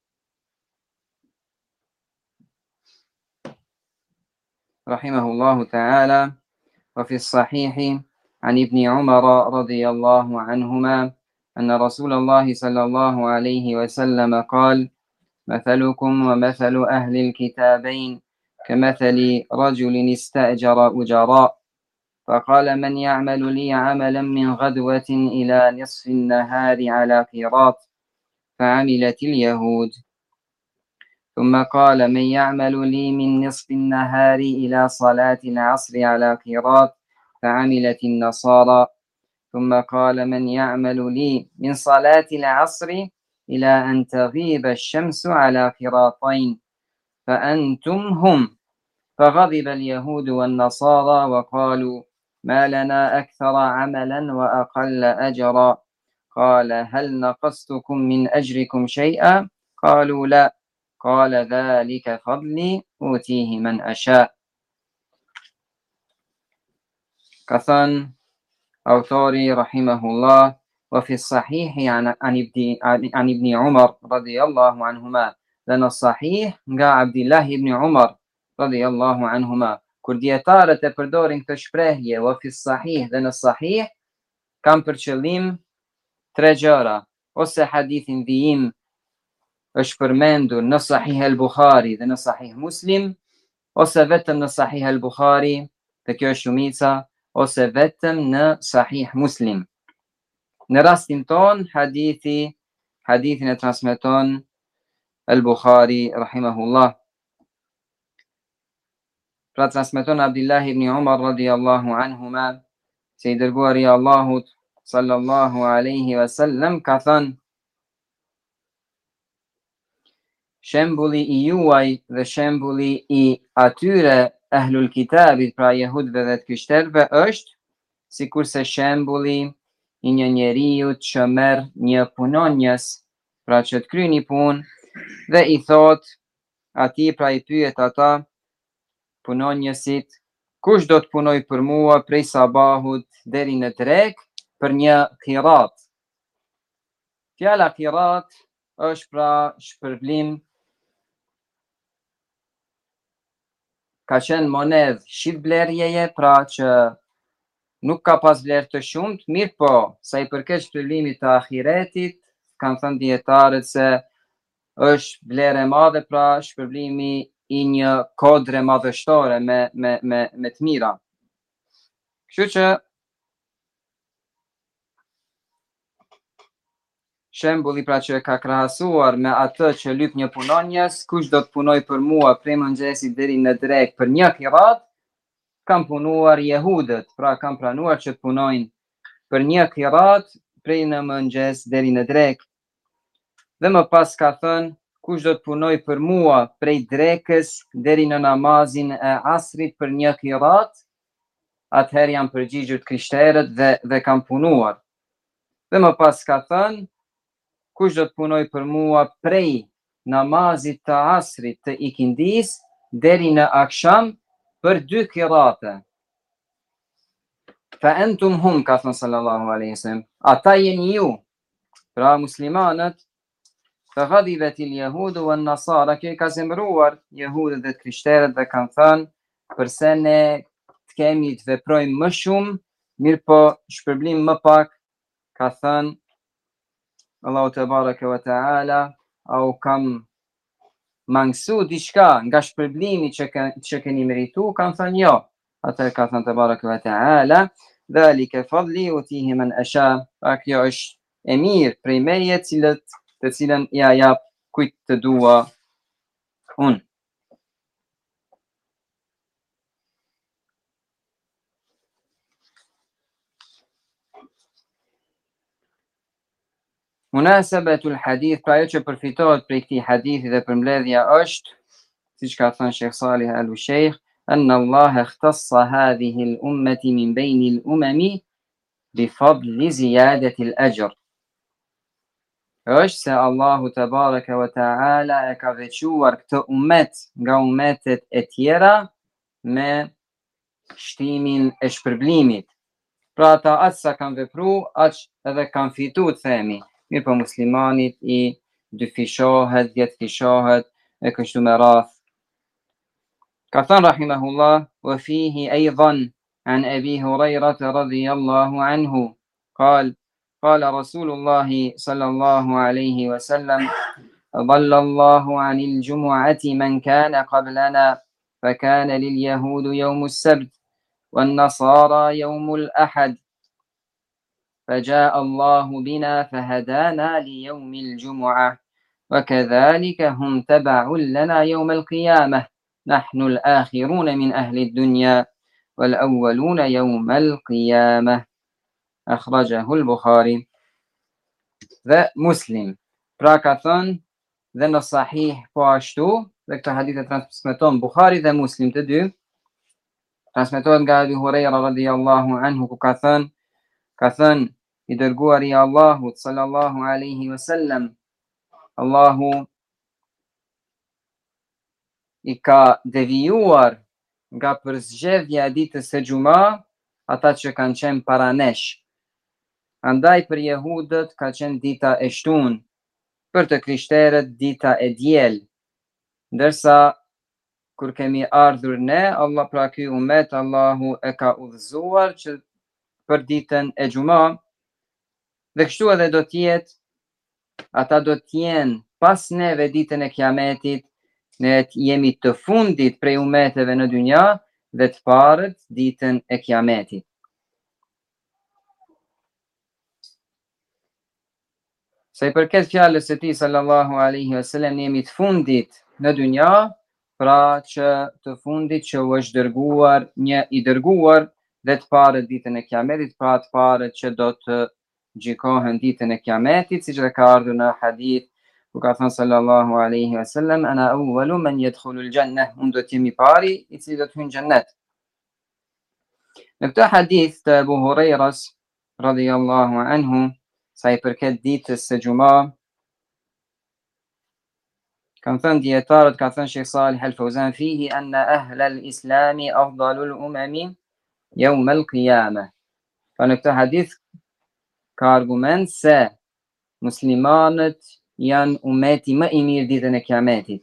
Speaker 2: rahimahullahu ta'ala, wa fi as-sahihi an ibn Umar radiyallahu anhuma أن رسول الله صلى الله عليه وسلم قال: مثلكم ومثل أهل الكتابين كمثل رجل استأجر أجراء، فقال: من يعمل لي عملا من غدوة إلى نصف النهار على قيراط، فعملت اليهود. ثم قال: من يعمل لي من نصف النهار إلى صلاة العصر على قيراط، فعملت النصارى. ثم قال: من يعمل لي من صلاة العصر إلى أن تغيب الشمس على قراطين، فأنتم هم. فغضب اليهود والنصارى وقالوا: ما لنا أكثر عملا وأقل أجرا. قال: هل نقصتكم من أجركم شيئا؟ قالوا: لا. قال: ذلك فضلي أوتيه من أشاء. كثن autori rahimahullah, wa fi sahihi an ibn Umar radiyallahu anhuma, dhe në sahih nga Abdullah ibn Umar radiyallahu anhuma. Kur dietarët e përdorin këtë shprehje wa fi sahih dhe në sahih, kam për qëllim 3 gjëra: ose hadithin vijim është përmendur në Sahih al-Bukhari dhe në Sahih Muslim, ose vetëm në Sahih al-Bukhari, dhe kjo është shumica, ose vetëm në Sahih Muslim. Në rastin ton, hadithin e transmeton al-Bukhari rahimahullah. Pra transmeton Abdullah ibn Umar radiyallahu anhuma, se I dërguari Allahut sallallahu alaihi wasallam ka thënë: shembulli i juaj dhe shembulli i atyre ahlul kitabit, pra jehudëve dhe të krishterëve, është sikurse shembulli i një njeriu që merr një punonjës, pra që të kryeni punë, dhe i thot atij, pra i pyet ata punonjësit: kush do të punoj për mua prej sabahut deri në drekë për një qirat? Fjala qirat është pra shpërblim, ka qenë monedhë shitblerjeje, pra që nuk ka pas vlerë të shumt, mirë po, sa i përket shpërblimit të ahiretit, kanë thënë dietarët se është vlerë e madhe, pra shpërblimi i një kodre madhështore me të mira. Kështu që shembulli pra që ka krahasuar me atë që lyp një punonjës: kush do të punoj për mua prej mëngjesit deri në drekë për një qirat, kanë punuar jehudët, pra kanë pranuar që të punojnë për një qirat prej në mëngjes deri në drekë. Dhe më pas ka thënë: kush do të punoj për mua prej drekës deri në namazin e asrit për një qirat, atëherë janë përgjigjur të krishterët dhe kanë punuar. Dhe më pas ka thënë: kush do të punoj për mua prej namazit të asrit të ikindis deri në aksham për 2 qirate. Fa entum hum, ka thënë sallallahu alaihi wasallam, ata jeni ju, pra muslimanët. Fa ghadibatil yahudu wan nasara, që ka zemëruar jehudët dhe krishterët dhe kanë thënë: përse ne të kemi të veprojmë më shumë, mirë po shpërblim më pak, ka thënë Allahu te bareke ve taala, au kam mangësu diçka nga shpërblimi që keni meritu? Kanë thënë jo. Atëherë ka thënë te bareke ve taala: dhalika fadli utihi man asha, pra kjo është e mirë prej meje të cilën ja jap kujt të dua unë. Munasabatul hadith, pra ajo që përfitohet prej këtij hadithi dhe përmbledhja është, siç ka thënë Sheikh Salih Al-Sheikh, anna Allah ikhtassa hadhihi al-ummati min bayni al-umami bi fadli ziyadati al-ajr. Është se Allahu te bareke ve taala e ka veçuar këtë ummet nga ummetet e tjera me shtimin e shpërblimit. Pra ata aq sa kanë vepru, aq edhe kanë fitu, të themi. Mirë po muslimanit i dyfishohet, 10 fishohet e kështu me radh. Ka thënë rahimahullah: wa fihi aidan an Abi Hurairah radhiyallahu anhu qal qala Rasulullah sallallahu alayhi wa sallam: dhalla Allahu anil jumu'ati man kana qablana فكان لليهود يوم السبت والنصارى يوم الأحد فجاء الله بنا فهدانا ليوم الجمعة وكذلك هم تبع لنا يوم القيامة نحن الآخرون من أهل الدنيا والأولون يوم القيامة أخرجه البخاري. Dhe Muslim. Pra ka thënë dhe në sahih po ashtu, dhe këtë hadith e transmeton Bukhari dhe Muslim të dy, transmetohet nga Abu Huraira radhiyallahu anhu, ku ka thënë i dërguari i Allahut sallallahu alaihi wasallam: Allahu i ka devijuar nga përzgjedhja e ditës së Xuma ata që kanë qenë para nesh. Andaj për jehudët ka qenë dita e shtunë, për të krishterët dita e diel, ndërsa kur kemi ardhur ne, Allah, pra ky umet, Allahu e ka udhëzuar që për ditën e Xuma, dhe kështu edhe do t'jetë, ata do t'jenë pas neve ditën e Kiametit, ne jemi të fundit prej umeteve në dynja dhe të parët ditën e Kiametit. Sa i përket fjalës së tij sallallahu alaihi wasallam, ne jemi të fundit në dynja, pra që të fundit që u është dërguar një i dërguar dhe të parët ditën e Kiametit, pra të parët që do të gjikohen ditën e Kiametit, siç ka ardhur në hadith ku ka thënë sallallahu alaihi wasallam, ana awwalu man yadkhulu al-jannah, unë do të jem i pari i cili do të hyjë në xhennet. Në këtë hadith të Abu Hurajras radhiyallahu anhu, sa i përket ditës së Xuma, kanë thënë dietarët, ka thënë Sheikh Salih Al-Fawzan, fihi anna ahla al-islami afdalul umami yawm al-qiyamah. Pra në këtë hadith ka argument se muslimanët janë umeti më i mirë ditën e Kiametit.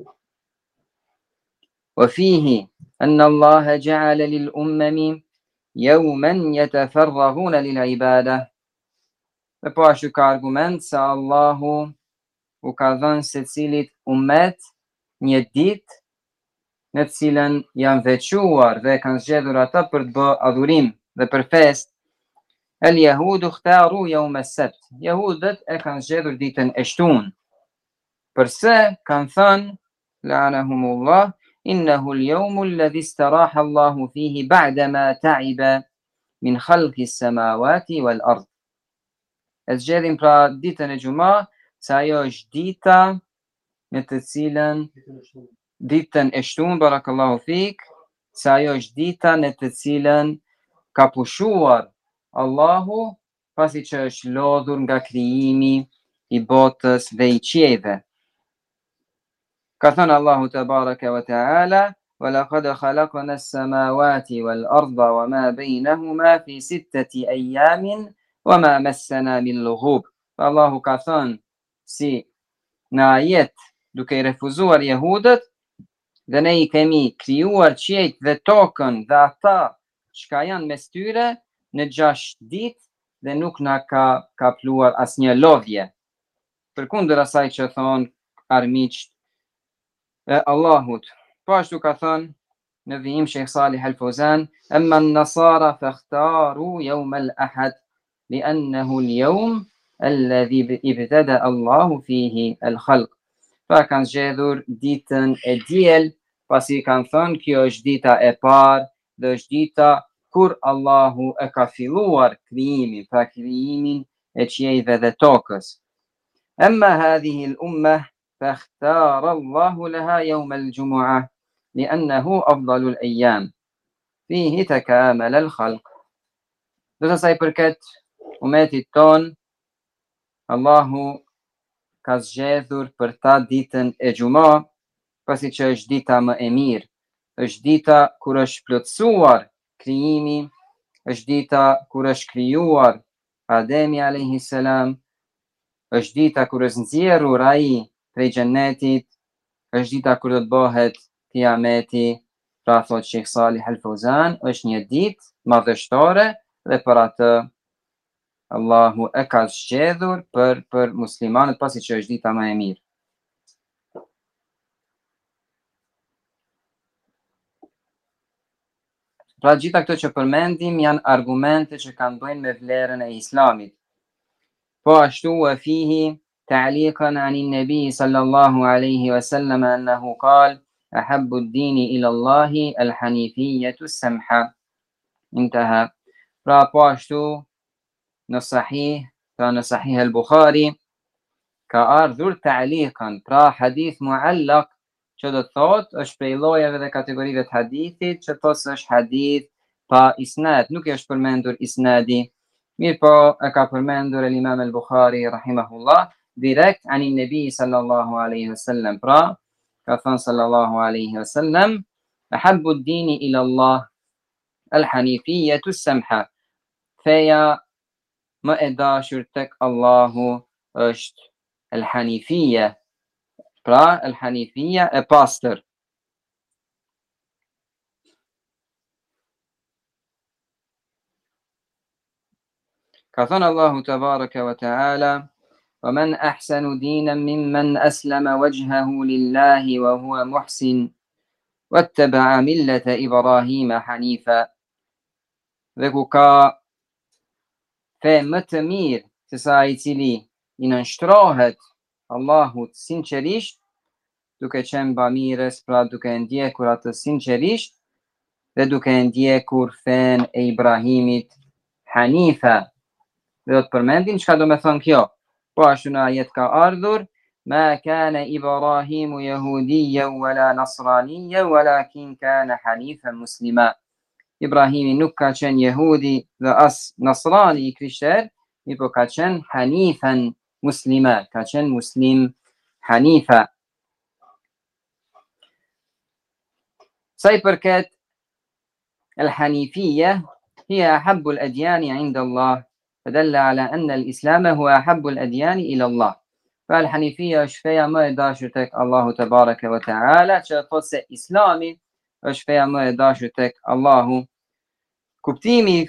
Speaker 2: Wa fihi anna Allah ja'ala lil ummami yawman yatafarrahuna lil ibadah. Dhe po ashtu ka argument se Allahu u ka dhënë secilit ummet një ditë në të cilën janë veçuar dhe kanë zgjedhur ata për të bërë adhurim dhe për fest. El Yahudu khtaru yawm as-sabt. Jehudët e kanë zgjedhur ditën e shtunë. Përse kanë thënë la'anahumullah, innahu al-yawmu alladhi istaraha Allahu fihi ba'da ma ta'iba min khalqi as-samawati wal-ard. E zgjedhin pra ditën e Xuma, se ajo është dita në të cilën ditën e shtunë, barakallahu fik, se ajo është dita në të cilën ka pushuar Allahu pasi që është lodhur nga krijimi i botës dhe i qiejve. Ka thënë Allahu tabaraka wa ta'ala, wa laqad khalaqna as-samawati wal arda wa ma baynahuma fi 6 ayamin wa ma massana min lughub. Allahu ka thënë si në ajet, duke i refuzuar jehudët, dhe ne i kemi krijuar qiejt dhe tokën dhe ata çka janë mes tyre në 6 ditë dhe nuk na ka kapluar asnjë lodhje. Përkundër asaj që thon armiqt e Allahut. Po ashtu ka thënë në vijim Sheikh Salih Al-Fawzan, amma an-nasara fakhtaru yawm al-ahad li'annahu al-yawm alladhi ibtada Allahu fihi al-khalq. Pra kanë zgjedhur ditën e diel, pasi kanë thënë kjo është dita e parë dhe është dita kur Allahu e ka filluar krijimin, pra krijimin e qiejve dhe tokës. Amma hadhihi al-ummah fakhtara Allahu laha yawm al-jumu'ah li'annahu afdalu al-ayyam fihi takamala al-khalq. Do të sa i përket umetit ton, Allahu ka zgjedhur për ta ditën e Xuma, pasi që është dita më e mirë, është dita kur është plotësuar krijimi, është dita kur është krijuar Ademi alayhi salam, është dita kur është nxjerrur ai prej xhennetit, është dita kur do të bëhet Kiameti. Pra thot Sheikh Salih Al-Fawzan, është një ditë madhështore dhe për atë Allahu e ka zgjedhur për muslimanët, pasi që është dita më e mirë. Pra gjitha këto që përmendim janë argumente që kanë bëjnë me vlerën e islamit. Po ashtu e fihi ta'liqan anin nabi sallallahu alaihi wasallam annahu qal ahabbu ad-dini ila Allahi al-hanifiyatu as-samha. Intaha. Pra po ashtu në sahih al-Bukhari ka ardhur ta'liqan, pra hadith muallaq, që do të thot është prej llojeve dhe kategorive të hadithit, që thot se është hadith pa isnad, nuk është përmendur isnadi. Mirë po e ka përmendur Imam al-Bukhari rahimahullah direkt anin nabi sallallahu alaihi wasallam. Pra ka thënë sallallahu alaihi wasallam, ahabbu ad-dini ila Allah al-hanifiyatu as-samha. Feja më e dashur tek Allahu është al-hanifia. Pra al-hanifia e pastër. Ka thënë Allahu tabaraka wa ta'ala, وَمَنْ أَحْسَنُ دِينًا مِمَّنْ أَسْلَمَ وَجْهَهُ لِلَّهِ وَهُوَ مُحْسِنٌ وَاتَّبَعَ مِلَّةَ إِبْرَاهِيمَ حَنِيفًا. Dhe ku ka fe më të mirë se sa i cili i nënshtrohet Allahut sinqerisht, duke qenë bamirës, pra duke ndjekur atë sinqerisht, dhe duke ndje kur fen e Ibrahimit Hanifa. Dhe do të përmendim çka do me thonë kjo. Po ashtu në ajet ka ardhur: Ma kana Ibrahimu jahudiyyan wala nasraniyyan walakin kana hanifan muslima. Ibrahimi nuk ka qenë jehudi dhe as nasrani i krishter, mi po ka qenë hanifan muslima, ka qenë muslim hanifa. Sa i përket الحنيفية هي أحب الأديان عند الله فدل على أن الإسلام هو أحب الأديان إلى الله. فالحنيفية شفيا ما يداشتك الله تبارك وتعالى شخص إسلامي شفيا ما يداشتك الله. كبتيمي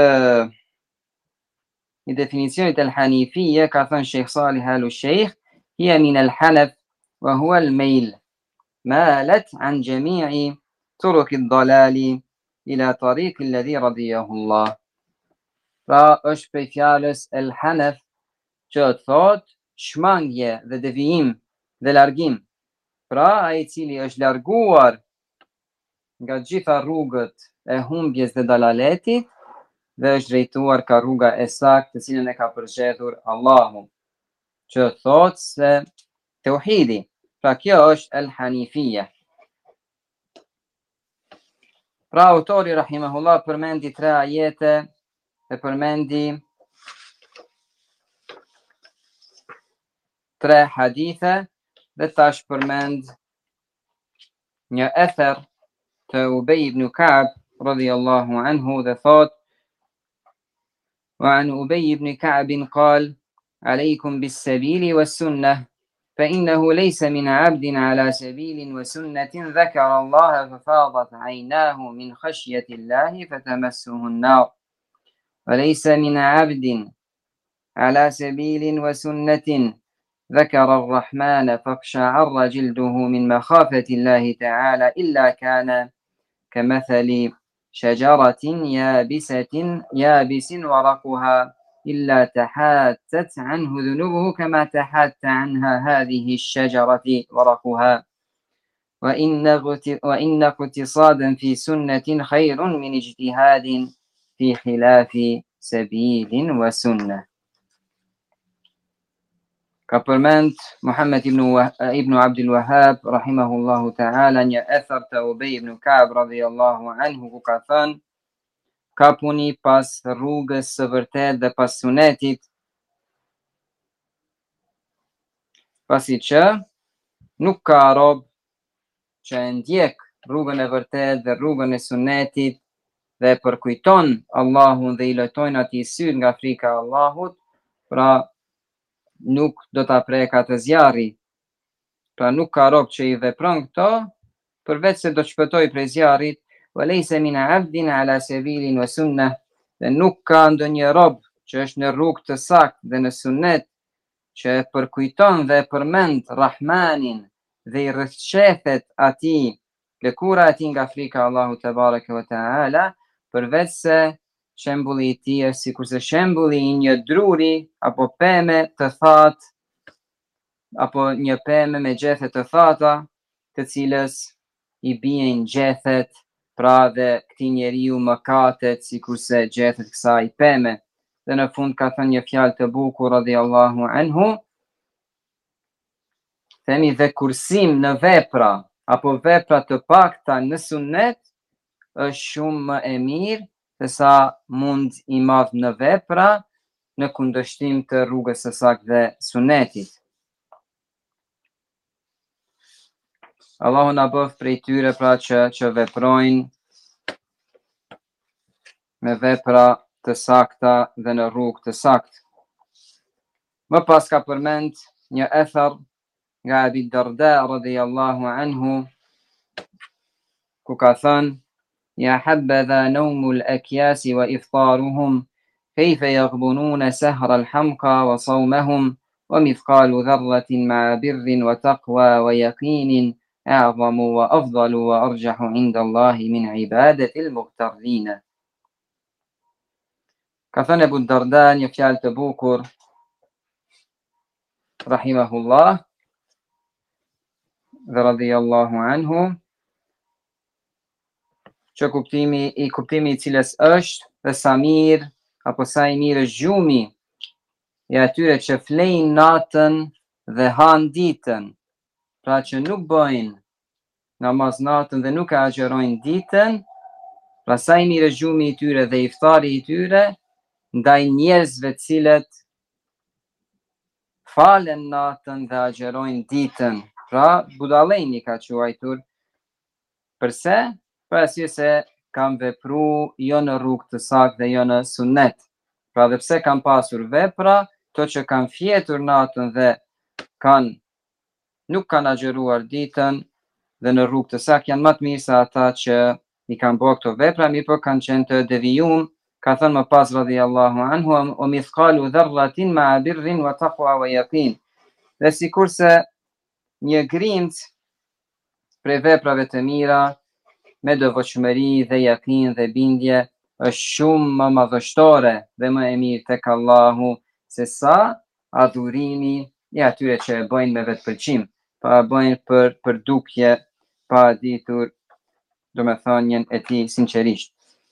Speaker 2: definitionit الحنيفية كثن الشيخ صالح آل الشيخ هي من الحنف وهو الميل، مالت عن جميع طرق الضلال إلى طريق الذي رضيه الله. Pra është prej fjalës el hanef që të thot shmangje dhe devijim dhe largim. Pra ai i cili është larguar nga gjitha rrugët e humbjes dhe dalaletit dhe është drejtuar ka rruga e saktë të cilën e ka përzgjedhur Allahu, që thot se tauhidi. Pra kjo është el hanifia. Pra autori rahimahullah përmendi 3 ajete e përmendi 3 hadithe dhe tash përmend një ether të Ubej ibn Ka'b radhiyallahu anhu dhe thot: وعن أبي بن كعب قال عليكم بالسبيل والسنة فإنه ليس من عبد على سبيل وسنة ذكر الله ففاضت عيناه من خشية الله فتمسه النار، وليس من عبد على سبيل وسنة ذكر الرحمن فاقشعر جلده من مخافة الله تعالى إلا كان كمثل شجرة يابس ورقها إلا تحاتت عنه ذنوبه كما تحات عنها هذه الشجرة ورقها، وإن اقتصادا في سنة خير من اجتهاد في خلاف سبيل وسنة. Ka përmend Muhammed ibn Abdul Wahhab rahimahullahu ta'ala një ether të Ubej ibn Ka'b radhiyallahu anhu ku ka thënë: ka puni pas rrugës së vërtet dhe pas sunetit, pasi që nuk ka rob që e ndjek rrugën e vërtet dhe rrugën e sunetit dhe përkujton Allahun dhe i lojtojnë atij syt nga frika e Allahut, pra nuk do ta prek atë zjarri. Pra nuk ka rob që i vepron këto përveç se do të shpëtoj prej zjarrit. Walaysa min 'abdin 'ala sabilin wa sunnah, dhe nuk ka ndonjë rob që është në rrugë të saktë dhe në sunet që e përkujton dhe e përmend Rahmanin dhe i rrëfshehet atij lëkura atij nga frika e Allahut te bareke ve taala, përveç se shembulli i tij është sikurse shembulli i një druri apo peme të thatë apo një peme me gjethe të thata, të cilës i bien gjethet, pra dhe këtij njeriu mëkatet sikurse gjethet kësaj peme. Dhe në fund ka thënë një fjalë të bukur radhiyallahu anhu, themi dhe kursim në vepra apo vepra të pakta në sunet është shumë më e mirë se sa mund i madh në vepra në kundërshtim të rrugës së saktë dhe sunetit. Allahu na bëf prej tyre pra që veprojnë me vepra të sakta dhe në rrugë të saktë. Më pas ka përmend një ether nga Abi Darda radhiyallahu anhu ku ka thënë: يا حبذا نوم الأكياس وإفطارهم كيف يغبنون سهر الحمقى وصومهم ومثقال ذرة مع بر وتقوى ويقين أعظم وأفضل وأرجح عند الله من عبادة المغترين. Ka thënë Abu Darda një fjalë të bukur rahimahullah dhe radhiyallahu anhu, që kuptimi i cilës është dhe sa mirë apo sa i mirë është gjumi i atyre që flejnë natën dhe hanë ditën, pra që nuk bëjnë namaz natën dhe nuk e agjerojnë ditën, pra sa i mirë është gjumi i tyre dhe iftari i tyre ndaj njerëzve cilët falen natën dhe agjerojnë ditën, pra budalejni ka quajtur. Përse? Për arsye se kam vepru jo në rrugë të saktë dhe jo në sunet. Pra dhe pse kam pasur vepra, to që kam fjetur natën dhe nuk kanë agjeruar ditën dhe në rrugë të saktë janë më të mirë se ata që i kanë bërë këto vepra, mirë po kanë qenë të devijum. Ka thënë më pas radhiyallahu anhu, o mithqalu dharratin ma'a birrin wa taqwa wa yaqin. Dhe sikurse një grimc prej veprave të mira me devotshmëri dhe yaqin dhe bindje është shumë më madhështore dhe më e mirë tek Allahu se sa adhurimi i atyre që e bëjnë me vetpëlqim, pa bëjnë për dukje, pa ditur domethënien e tij sinqerisht.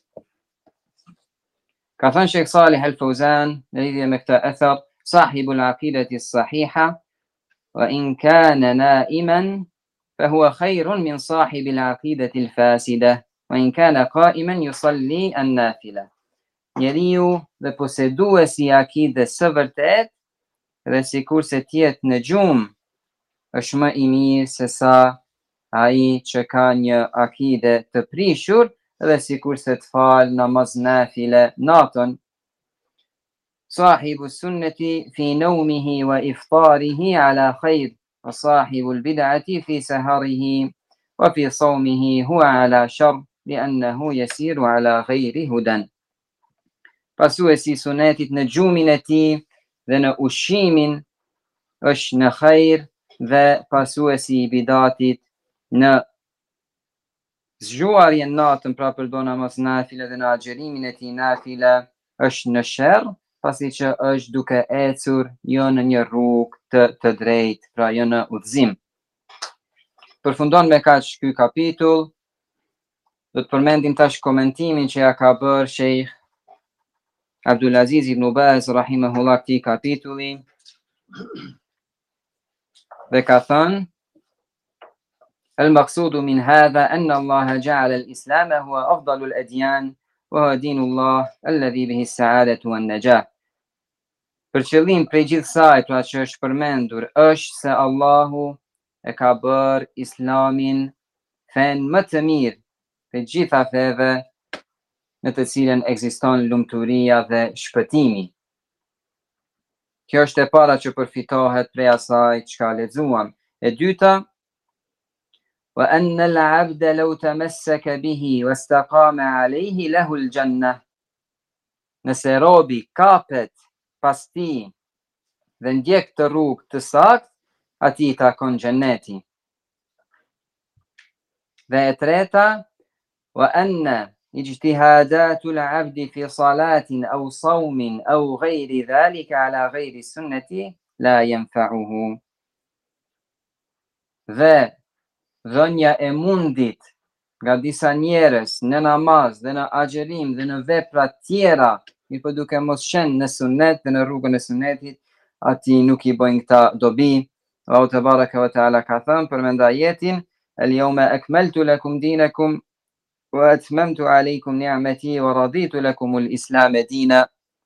Speaker 2: Ka thënë Sheikh Salih Al-Fawzan në lidhje me këtë ether, sahibul aqidati as-sahiha wa in kana na'iman فهو خير من صاحب العقيدة الفاسدة وإن كان قائما يصلي النافلة. Njeriu dhe poseduesi i akides së vërtet dhe sikur se tjetë në gjumë është më i mirë se sa ai që ka një akide të prishur dhe sikur se të falë namaz nafile natën. Sahibu sunneti fi naumihi wa iftarihi ala khayr وصاحب البدعة في سهره وفي صومه هو على شر لأنه يسير على غير هدى. Pasuesi i sunetit në gjumin e tij dhe në ushimin është në khajr dhe pasuesi i bidatit në zgjuarjen natën pra përdor namaz nafile dhe në agjerimin e tij nafile është në sherr, pasi që është duke ecur jo në një rrugë të drejtë, pra jo në udhëzim. Përfundon me kaq ky kapitull. Do të përmendim tash komentimin që ja ka bërë Sheikh Abdulaziz ibn Baz rahimahullah këtij kapitulli. Dhe ka thënë: "Al-maqsudu min hadha anna Allah ja'ala al-islam huwa afdalu al-adyan wa huwa dinu Allah alladhi bihi as-sa'adatu wan-najah." Për qëllim prej gjithë saj, pra që është përmendur, është se Allahu e ka bërë islamin fen më të mirë të gjitha feve në të cilën ekziston lumturia dhe shpëtimi. Kjo është e para që përfitohet prej asaj çka lexuam. E dyta, wa anna al-'abda law tamassaka bihi wastaqama 'alayhi lahu al-jannah. Nëse robi kapet pas tij dhe ndjek të rrugë të saktë, atij takon xheneti. Dhe e treta, wa anna ijtihadatu al-'abdi fi salatin aw sawmin aw ghayri dhalika ala ghayri sunnati la yanfa'uhu. Dhe dhënia e mundit nga disa njerëz në namaz dhe në agjerim dhe në vepra tjera, mirë po duke mos qenë në sunet dhe në rrugën e sunetit, ati nuk i bëjnë këta dobi. Allahu te baraka wa taala ka thënë përmend ajetin: "El-yawma akmaltu lakum dinakum wa atmamtu alaykum ni'mati wa raditu lakum al-islam dina."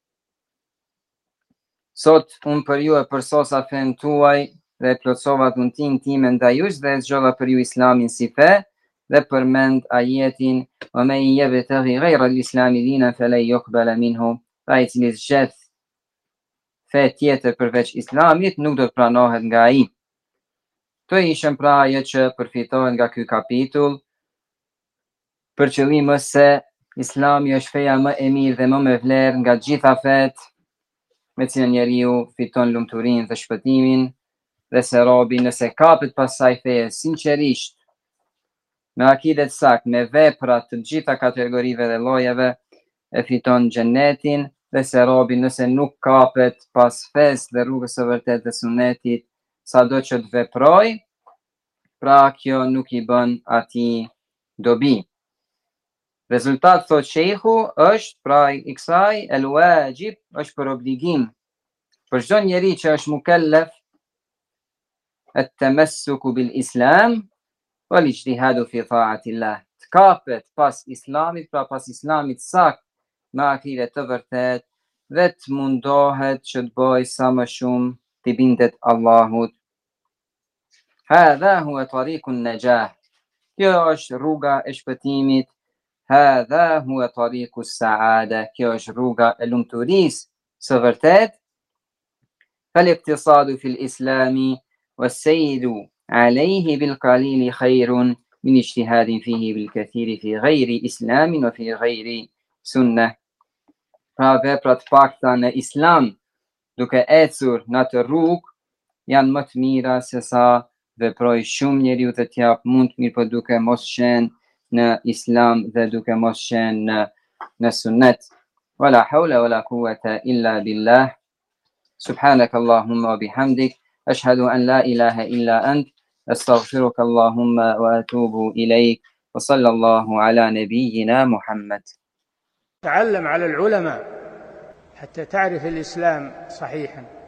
Speaker 2: Sot unë për ju e përsosa fen tuaj dhe plotësova dhuntin time ndaj jush dhe zgjodha për ju islamin si fe, dhe përmend ajetin: "Wa man yabtaghi ghayra al-islami dinan falan yuqbala minhu." Ai i cili zgjedh fe tjetër përveç islamit nuk do të pranohet nga ai. Këto ishën pra ajo që përfitohen nga ky kapitull. Për qëllim është se islami është feja më e mirë dhe më me vlerë nga gjitha fet, me cilën njeriu fiton lumturinë dhe shpëtimin, dhe se robi nëse kapet pas saj feje sinqerisht, me akide të saktë, me vepra të gjitha kategorive dhe llojeve, e fiton xhenetin. Dhe se robi nëse nuk kapet pas fesë dhe rrugës së vërtetë të sunetit, sado që të veproj, pra kjo nuk i bën atij dobi. Rezultat, thot sheikhu, është pra i kësaj el wajib, është për obligim për çdo njeri që është mukellef at-tamassuku bil islam wal ijtihadu fi ta'atillah, të kapet pas islamit, pra pas islamit sakt me akide të vërtet, dhe të mundohet që të bëj sa më shumë të bindet Allahut. Hadha huwa tariqun najah, kjo është rruga e shpëtimit. Hadha huwa tariqus saada, kjo është rruga e lumturisë së vërtet. فالاقتصاد في الإسلام والسيد عليه بالقليل خير من اجتهاد فيه بالكثير في غير إسلام وفي غير سنة. Pra veprat pakta në islam duke ecur në atë rrugë janë më të mira se sa veproj shumë njeriu të t'jap mund të mirë, por duke mos qenë në islam dhe duke mos qenë në sunnet. Wala hawla wala quwwata illa billah. سبحانك اللهم وبحمدك أشهد أن لا إله إلا أنت أستغفرك اللهم وأتوب إليك وصلى الله على نبينا محمد.
Speaker 1: تعلم على العلماء حتى تعرف الإسلام صحيحا.